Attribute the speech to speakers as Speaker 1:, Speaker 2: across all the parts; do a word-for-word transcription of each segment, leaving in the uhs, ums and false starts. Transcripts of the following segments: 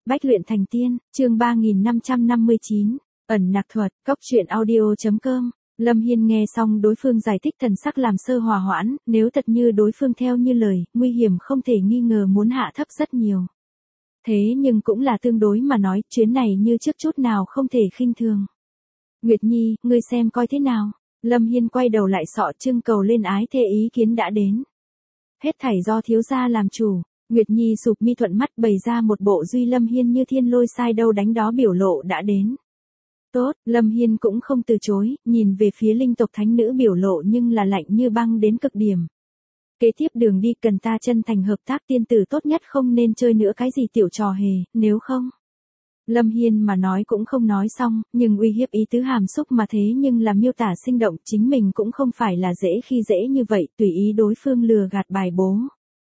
Speaker 1: Bách luyện thành tiên, chương ba nghìn năm trăm năm mươi chín, ẩn nặc thuật, cốc truyện audio.com. Lâm Hiên nghe xong đối phương giải thích thần sắc làm sơ hòa hoãn, nếu thật như đối phương theo như lời, nguy hiểm không thể nghi ngờ muốn hạ thấp rất nhiều. Thế nhưng cũng là tương đối mà nói, chuyến này như trước chút nào không thể khinh thường. Nguyệt Nhi, ngươi xem coi thế nào. Lâm Hiên quay đầu lại sọ trưng cầu lên ái thê ý kiến đã đến. Hết thảy do thiếu gia làm chủ. Nguyệt Nhi sụp mi thuận mắt bày ra một bộ duy Lâm Hiên như thiên lôi sai đâu đánh đó biểu lộ đã đến. Tốt, Lâm Hiên cũng không từ chối, nhìn về phía linh tộc thánh nữ biểu lộ nhưng là lạnh như băng đến cực điểm. Kế tiếp đường đi cần ta chân thành hợp tác, tiên tử tốt nhất không nên chơi nữa cái gì tiểu trò hề, nếu không. Lâm Hiên mà nói cũng không nói xong, nhưng uy hiếp ý tứ hàm xúc mà thế nhưng là miêu tả sinh động, chính mình cũng không phải là dễ khi dễ như vậy, tùy ý đối phương lừa gạt bài bố.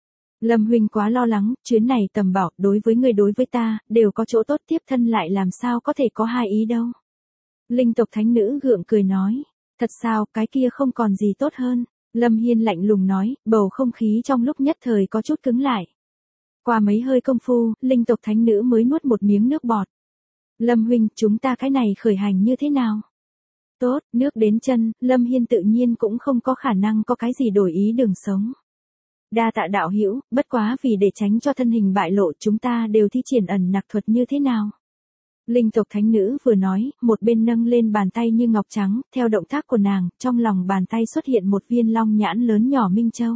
Speaker 1: Lâm huynh quá lo lắng, chuyến này tầm bảo, đối với người đối với ta, đều có chỗ tốt, tiếp thân lại làm sao có thể có hai ý đâu. Linh tộc thánh nữ gượng cười nói, thật sao, cái kia không còn gì tốt hơn. Lâm Hiên lạnh lùng nói, bầu không khí trong lúc nhất thời có chút cứng lại. Qua mấy hơi công phu, linh tộc thánh nữ mới nuốt một miếng nước bọt. Lâm huynh, chúng ta cái này khởi hành như thế nào? Tốt, nước đến chân, Lâm Hiên tự nhiên cũng không có khả năng có cái gì đổi ý đường sống. Đa tạ đạo hữu, bất quá vì để tránh cho thân hình bại lộ chúng ta đều thi triển ẩn nặc thuật như thế nào? Linh tộc thánh nữ vừa nói, một bên nâng lên bàn tay như ngọc trắng, theo động tác của nàng, trong lòng bàn tay xuất hiện một viên long nhãn lớn nhỏ minh châu.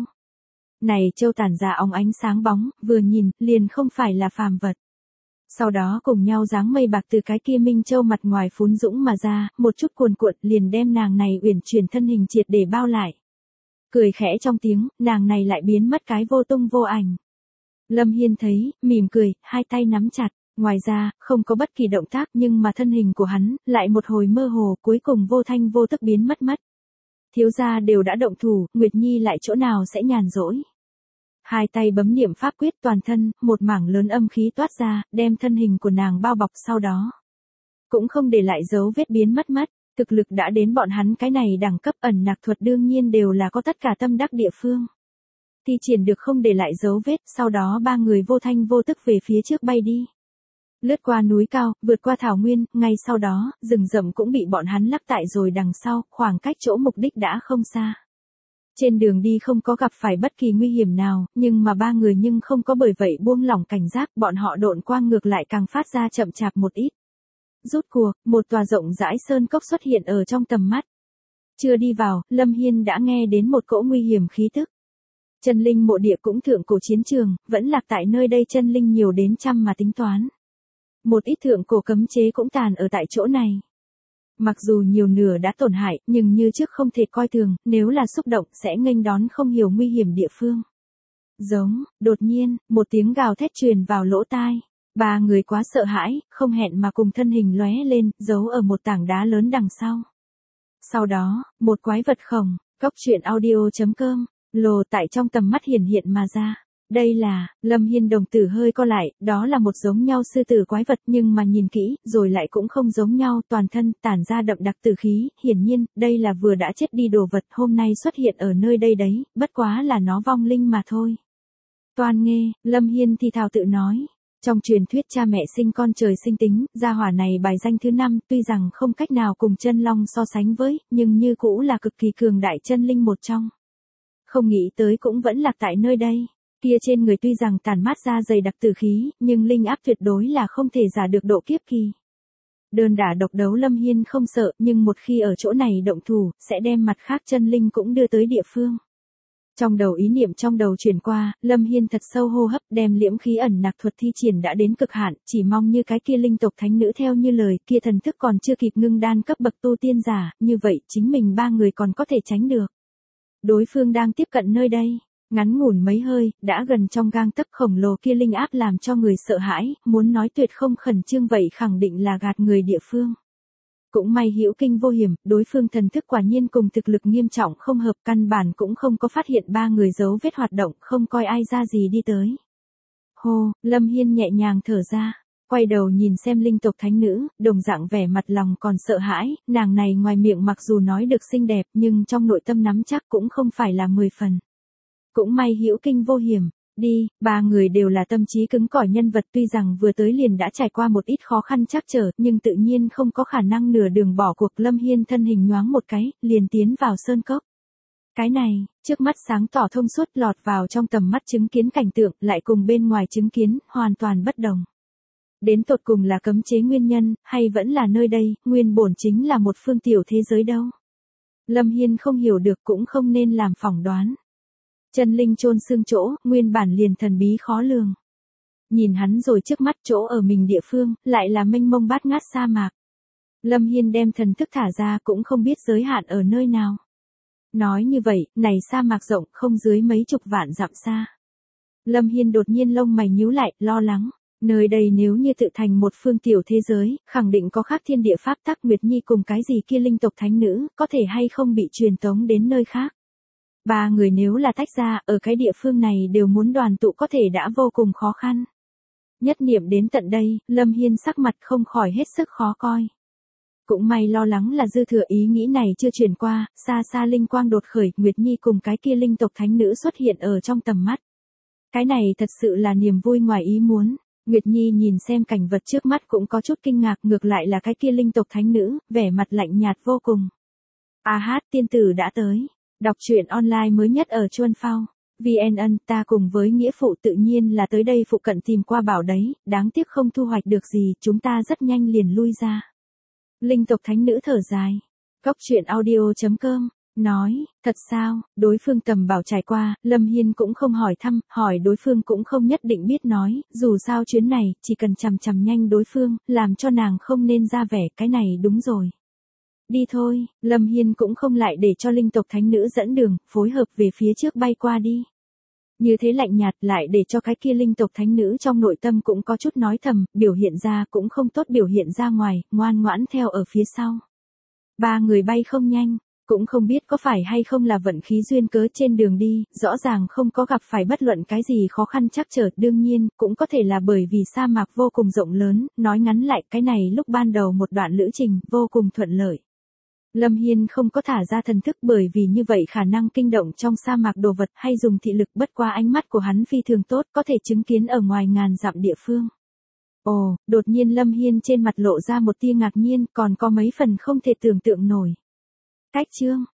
Speaker 1: Này châu tản ra óng ánh sáng bóng, vừa nhìn, liền không phải là phàm vật. Sau đó cùng nhau dáng mây bạc từ cái kia minh châu mặt ngoài phún dũng mà ra, một chút cuồn cuộn liền đem nàng này uyển chuyển thân hình triệt để bao lại. Cười khẽ trong tiếng, nàng này lại biến mất cái vô tung vô ảnh. Lâm Hiên thấy, mỉm cười, hai tay nắm chặt. Ngoài ra, không có bất kỳ động tác nhưng mà thân hình của hắn, lại một hồi mơ hồ cuối cùng vô thanh vô tức biến mất mất. Thiếu gia đều đã động thủ, Nguyệt Nhi lại chỗ nào sẽ nhàn rỗi. Hai tay bấm niệm pháp quyết toàn thân, một mảng lớn âm khí toát ra, đem thân hình của nàng bao bọc sau đó. Cũng không để lại dấu vết biến mất mất, thực lực đã đến bọn hắn cái này đẳng cấp ẩn nặc thuật đương nhiên đều là có tất cả tâm đắc địa phương. Thi triển được không để lại dấu vết, sau đó ba người vô thanh vô tức về phía trước bay đi. Lướt qua núi cao, vượt qua thảo nguyên, ngay sau đó, rừng rậm cũng bị bọn hắn lắp tại rồi đằng sau, khoảng cách chỗ mục đích đã không xa. Trên đường đi không có gặp phải bất kỳ nguy hiểm nào, nhưng mà ba người nhưng không có bởi vậy buông lỏng cảnh giác, bọn họ độn quang ngược lại càng phát ra chậm chạp một ít. Rút cuộc, một tòa rộng rãi sơn cốc xuất hiện ở trong tầm mắt. Chưa đi vào, Lâm Hiên đã nghe đến một cỗ nguy hiểm khí tức. Chân linh mộ địa cũng thượng cổ chiến trường, vẫn lạc tại nơi đây chân linh nhiều đến trăm mà tính toán. Một ít thượng cổ cấm chế cũng tàn ở tại chỗ này. Mặc dù nhiều nửa đã tổn hại, nhưng như trước không thể coi thường, nếu là xúc động sẽ nghênh đón không hiểu nguy hiểm địa phương. Giống, đột nhiên, một tiếng gào thét truyền vào lỗ tai. Ba người quá sợ hãi, không hẹn mà cùng thân hình lóe lên, giấu ở một tảng đá lớn đằng sau. Sau đó, một quái vật khổng, cốc truyện audio.com, lồ tại trong tầm mắt hiển hiện mà ra. Đây là, Lâm Hiên đồng tử hơi co lại, đó là một giống nhau sư tử quái vật nhưng mà nhìn kỹ, rồi lại cũng không giống nhau, toàn thân tản ra đậm đặc tử khí, hiển nhiên, đây là vừa đã chết đi đồ vật hôm nay xuất hiện ở nơi đây đấy, bất quá là nó vong linh mà thôi. Toan nghe, Lâm Hiên thì thào tự nói, trong truyền thuyết cha mẹ sinh con trời sinh tính, gia hỏa này bài danh thứ năm, tuy rằng không cách nào cùng chân long so sánh với, nhưng như cũ là cực kỳ cường đại chân linh một trong. Không nghĩ tới cũng vẫn lạc tại nơi đây. Kia trên người tuy rằng tàn mát ra dày đặc tử khí, nhưng linh áp tuyệt đối là không thể giả được độ kiếp kỳ. Đơn đả độc đấu Lâm Hiên không sợ, nhưng một khi ở chỗ này động thủ, sẽ đem mặt khác chân linh cũng đưa tới địa phương. Trong đầu ý niệm trong đầu chuyển qua, Lâm Hiên thật sâu hô hấp, đem liễm khí ẩn nặc thuật thi triển đã đến cực hạn, chỉ mong như cái kia linh tộc thánh nữ theo như lời, kia thần thức còn chưa kịp ngưng đan cấp bậc tu tiên giả, như vậy chính mình ba người còn có thể tránh được. Đối phương đang tiếp cận nơi đây. Ngắn ngủn mấy hơi, đã gần trong gang tấc khổng lồ kia linh áp làm cho người sợ hãi, muốn nói tuyệt không khẩn trương vậy khẳng định là gạt người địa phương. Cũng may hữu kinh vô hiểm, đối phương thần thức quả nhiên cùng thực lực nghiêm trọng không hợp, căn bản cũng không có phát hiện ba người dấu vết hoạt động, không coi ai ra gì đi tới. Hô, Lâm Hiên nhẹ nhàng thở ra, quay đầu nhìn xem linh tộc thánh nữ, đồng dạng vẻ mặt lòng còn sợ hãi, nàng này ngoài miệng mặc dù nói được xinh đẹp nhưng trong nội tâm nắm chắc cũng không phải là mười phần. Cũng may hữu kinh vô hiểm, đi, ba người đều là tâm trí cứng cỏi nhân vật, tuy rằng vừa tới liền đã trải qua một ít khó khăn trắc trở, nhưng tự nhiên không có khả năng nửa đường bỏ cuộc. Lâm Hiên thân hình nhoáng một cái, liền tiến vào sơn cốc. Cái này, trước mắt sáng tỏ thông suốt, lọt vào trong tầm mắt chứng kiến cảnh tượng, lại cùng bên ngoài chứng kiến, hoàn toàn bất đồng. Đến tột cùng là cấm chế nguyên nhân, hay vẫn là nơi đây, nguyên bổn chính là một phương tiểu thế giới đâu. Lâm Hiên không hiểu được, cũng không nên làm phỏng đoán. Chân linh chôn xương chỗ, nguyên bản liền thần bí khó lường. Nhìn hắn rồi trước mắt chỗ ở mình địa phương, lại là mênh mông bát ngát sa mạc. Lâm Hiên đem thần thức thả ra cũng không biết giới hạn ở nơi nào. Nói như vậy, này sa mạc rộng không dưới mấy chục vạn dặm xa. Lâm Hiên đột nhiên lông mày nhíu lại, lo lắng. Nơi đây nếu như tự thành một phương tiểu thế giới, khẳng định có khác thiên địa pháp tắc. Nguyệt Nhi cùng cái gì kia linh tộc thánh nữ, có thể hay không bị truyền tống đến nơi khác. Ba người nếu là tách ra, ở cái địa phương này đều muốn đoàn tụ có thể đã vô cùng khó khăn. Nhất niệm đến tận đây, Lâm Hiên sắc mặt không khỏi hết sức khó coi. Cũng may lo lắng là dư thừa ý nghĩ này chưa truyền qua, xa xa linh quang đột khởi, Nguyệt Nhi cùng cái kia linh tộc thánh nữ xuất hiện ở trong tầm mắt. Cái này thật sự là niềm vui ngoài ý muốn. Nguyệt Nhi nhìn xem cảnh vật trước mắt cũng có chút kinh ngạc, ngược lại là cái kia linh tộc thánh nữ, vẻ mặt lạnh nhạt vô cùng. A hát, tiên tử đã tới. Đọc truyện online mới nhất ở Chuân Phao. vê en ân, ta cùng với nghĩa phụ tự nhiên là tới đây phụ cận tìm qua bảo đấy, đáng tiếc không thu hoạch được gì, chúng ta rất nhanh liền lui ra. Linh tộc thánh nữ thở dài. Góc truyện audio chấm com, nói, thật sao, đối phương tầm bảo trải qua, Lâm Hiên cũng không hỏi thăm, hỏi đối phương cũng không nhất định biết nói, dù sao chuyến này, chỉ cần chằm chằm nhanh đối phương, làm cho nàng không nên ra vẻ, cái này đúng rồi. Đi thôi, Lâm Hiên cũng không lại để cho linh tộc thánh nữ dẫn đường, phối hợp về phía trước bay qua đi. Như thế lạnh nhạt lại để cho cái kia linh tộc thánh nữ trong nội tâm cũng có chút nói thầm, biểu hiện ra cũng không tốt biểu hiện ra ngoài, ngoan ngoãn theo ở phía sau. Ba người bay không nhanh, cũng không biết có phải hay không là vận khí duyên cớ trên đường đi, rõ ràng không có gặp phải bất luận cái gì khó khăn trắc trở, đương nhiên, cũng có thể là bởi vì sa mạc vô cùng rộng lớn, nói ngắn lại cái này lúc ban đầu một đoạn lữ trình, vô cùng thuận lợi. Lâm Hiên không có thả ra thần thức bởi vì như vậy khả năng kinh động trong sa mạc đồ vật hay dùng thị lực, bất qua ánh mắt của hắn phi thường tốt, có thể chứng kiến ở ngoài ngàn dặm địa phương. Ồ, đột nhiên Lâm Hiên trên mặt lộ ra một tia ngạc nhiên, còn có mấy phần không thể tưởng tượng nổi. Cách chương